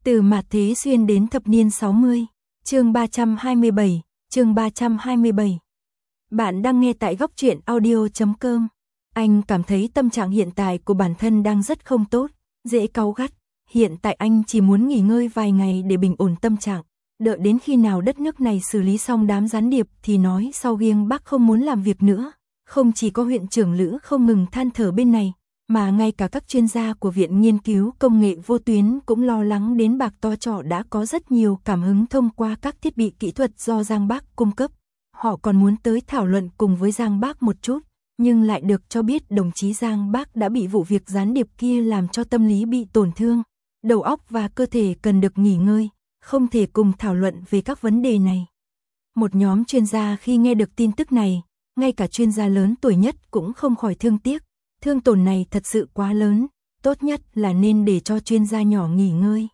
Từ mạt thế xuyên đến thập niên 60, chương 327, chương 327. Bạn đang nghe tại góc truyện audio.com. Anh cảm thấy tâm trạng hiện tại của bản thân đang rất không tốt, dễ cáu gắt. Hiện tại anh chỉ muốn nghỉ ngơi vài ngày để bình ổn tâm trạng, đợi đến khi nào đất nước này xử lý xong đám gián điệp thì nói sau. Riêng bác không muốn làm việc nữa, không chỉ có huyện trưởng Lữ không ngừng than thở bên này, mà ngay cả các chuyên gia của Viện Nghiên cứu Công nghệ Vô tuyến cũng lo lắng đến bạc to trọ đã có rất nhiều cảm hứng thông qua các thiết bị kỹ thuật do Giang Bác cung cấp. Họ còn muốn tới thảo luận cùng với Giang Bác một chút, nhưng lại được cho biết đồng chí Giang Bác đã bị vụ việc gián điệp kia làm cho tâm lý bị tổn thương, đầu óc và cơ thể cần được nghỉ ngơi, không thể cùng thảo luận về các vấn đề này. Một nhóm chuyên gia khi nghe được tin tức này, ngay cả chuyên gia lớn tuổi nhất cũng không khỏi thương tiếc. Thương tổn này thật sự quá lớn, tốt nhất là nên để cho chuyên gia nhỏ nghỉ ngơi.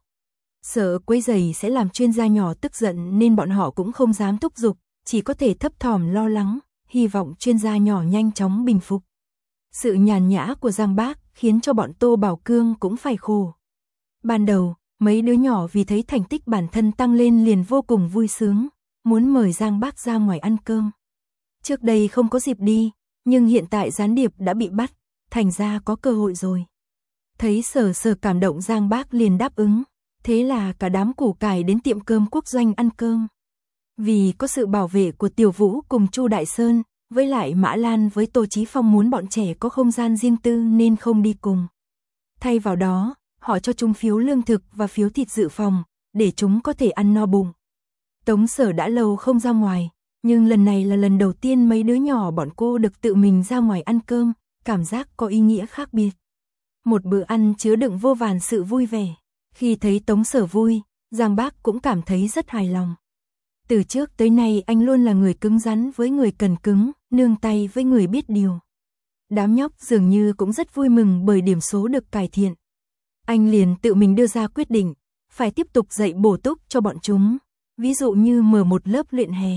Sợ quấy rầy sẽ làm chuyên gia nhỏ tức giận nên bọn họ cũng không dám thúc giục, chỉ có thể thấp thỏm lo lắng, hy vọng chuyên gia nhỏ nhanh chóng bình phục. Sự nhàn nhã của Giang Bác khiến cho bọn Tô Bảo Cương cũng phải khổ. Ban đầu, mấy đứa nhỏ vì thấy thành tích bản thân tăng lên liền vô cùng vui sướng, muốn mời Giang Bác ra ngoài ăn cơm. Trước đây không có dịp đi, nhưng hiện tại gián điệp đã bị bắt, thành ra có cơ hội rồi. Thấy Sở Sở cảm động, Giang Bác liền đáp ứng, thế là cả đám củ cải đến tiệm cơm Quốc Doanh ăn cơm. Vì có sự bảo vệ của Tiểu Vũ cùng Chu Đại Sơn, với lại Mã Lan với Tô Chí Phong muốn bọn trẻ có không gian riêng tư nên không đi cùng. Thay vào đó, họ cho chúng phiếu lương thực và phiếu thịt dự phòng, để chúng có thể ăn no bụng. Tống Sở đã lâu không ra ngoài, nhưng lần này là lần đầu tiên mấy đứa nhỏ bọn cô được tự mình ra ngoài ăn cơm, cảm giác có ý nghĩa khác biệt. Một bữa ăn chứa đựng vô vàn sự vui vẻ. Khi thấy Tống Sở vui, Giang Bác cũng cảm thấy rất hài lòng. Từ trước tới nay anh luôn là người cứng rắn với người cần cứng, nương tay với người biết điều. Đám nhóc dường như cũng rất vui mừng bởi điểm số được cải thiện. Anh liền tự mình đưa ra quyết định, phải tiếp tục dạy bổ túc cho bọn chúng, ví dụ như mở một lớp luyện hè.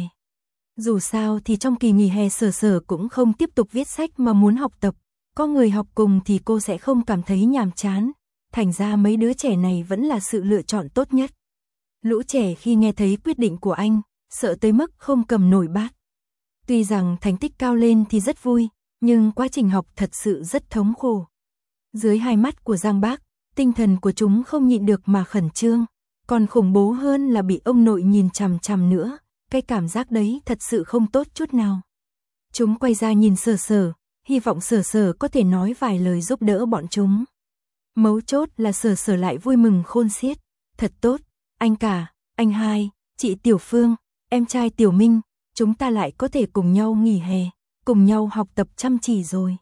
Dù sao thì trong kỳ nghỉ hè Sở Sở cũng không tiếp tục viết sách mà muốn học tập, có người học cùng thì cô sẽ không cảm thấy nhàm chán, thành ra mấy đứa trẻ này vẫn là sự lựa chọn tốt nhất. Lũ trẻ khi nghe thấy quyết định của anh, sợ tới mức không cầm nổi bát. Tuy rằng thành tích cao lên thì rất vui, nhưng quá trình học thật sự rất thống khổ. Dưới hai mắt của Giang Bác, tinh thần của chúng không nhịn được mà khẩn trương, còn khủng bố hơn là bị ông nội nhìn chằm chằm nữa, cái cảm giác đấy thật sự không tốt chút nào. Chúng quay ra nhìn Sở Sở, hy vọng Sở Sở có thể nói vài lời giúp đỡ bọn chúng. Mấu chốt là Sở Sở lại vui mừng khôn xiết, thật tốt, anh cả, anh hai, chị Tiểu Phương, em trai Tiểu Minh, chúng ta lại có thể cùng nhau nghỉ hè, cùng nhau học tập chăm chỉ rồi.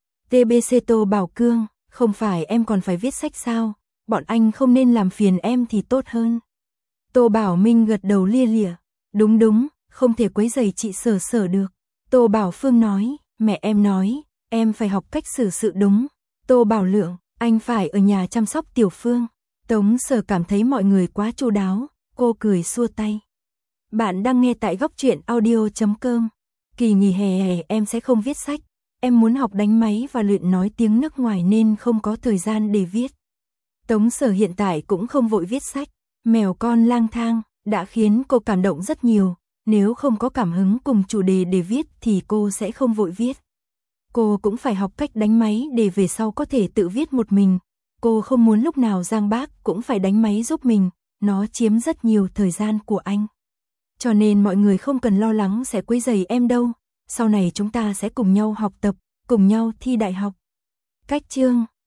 TBC Tô Bảo Cương, không phải em còn phải viết sách sao, bọn anh không nên làm phiền em thì tốt hơn. Tô Bảo Minh gật đầu lia lịa, đúng, không thể quấy rầy chị Sở Sở được. Tô Bảo Phương nói, mẹ em nói, em phải học cách xử sự đúng. Tô Bảo Lượng, anh phải ở nhà chăm sóc Tiểu Phương. Tống Sở cảm thấy mọi người quá chu đáo, cô cười xua tay. Bạn đang nghe tại góc truyện audio.com. Kỳ nghỉ hè em sẽ không viết sách, em muốn học đánh máy và luyện nói tiếng nước ngoài nên không có thời gian để viết. Tống Sở hiện tại cũng không vội viết sách, Mèo Con Lang Thang đã khiến cô cảm động rất nhiều, nếu không có cảm hứng cùng chủ đề để viết thì cô sẽ không vội viết. Cô cũng phải học cách đánh máy để về sau có thể tự viết một mình. Cô không muốn lúc nào Giang Bác cũng phải đánh máy giúp mình, nó chiếm rất nhiều thời gian của anh. Cho nên mọi người không cần lo lắng sẽ quấy rầy em đâu, sau này chúng ta sẽ cùng nhau học tập, cùng nhau thi đại học. Cách chương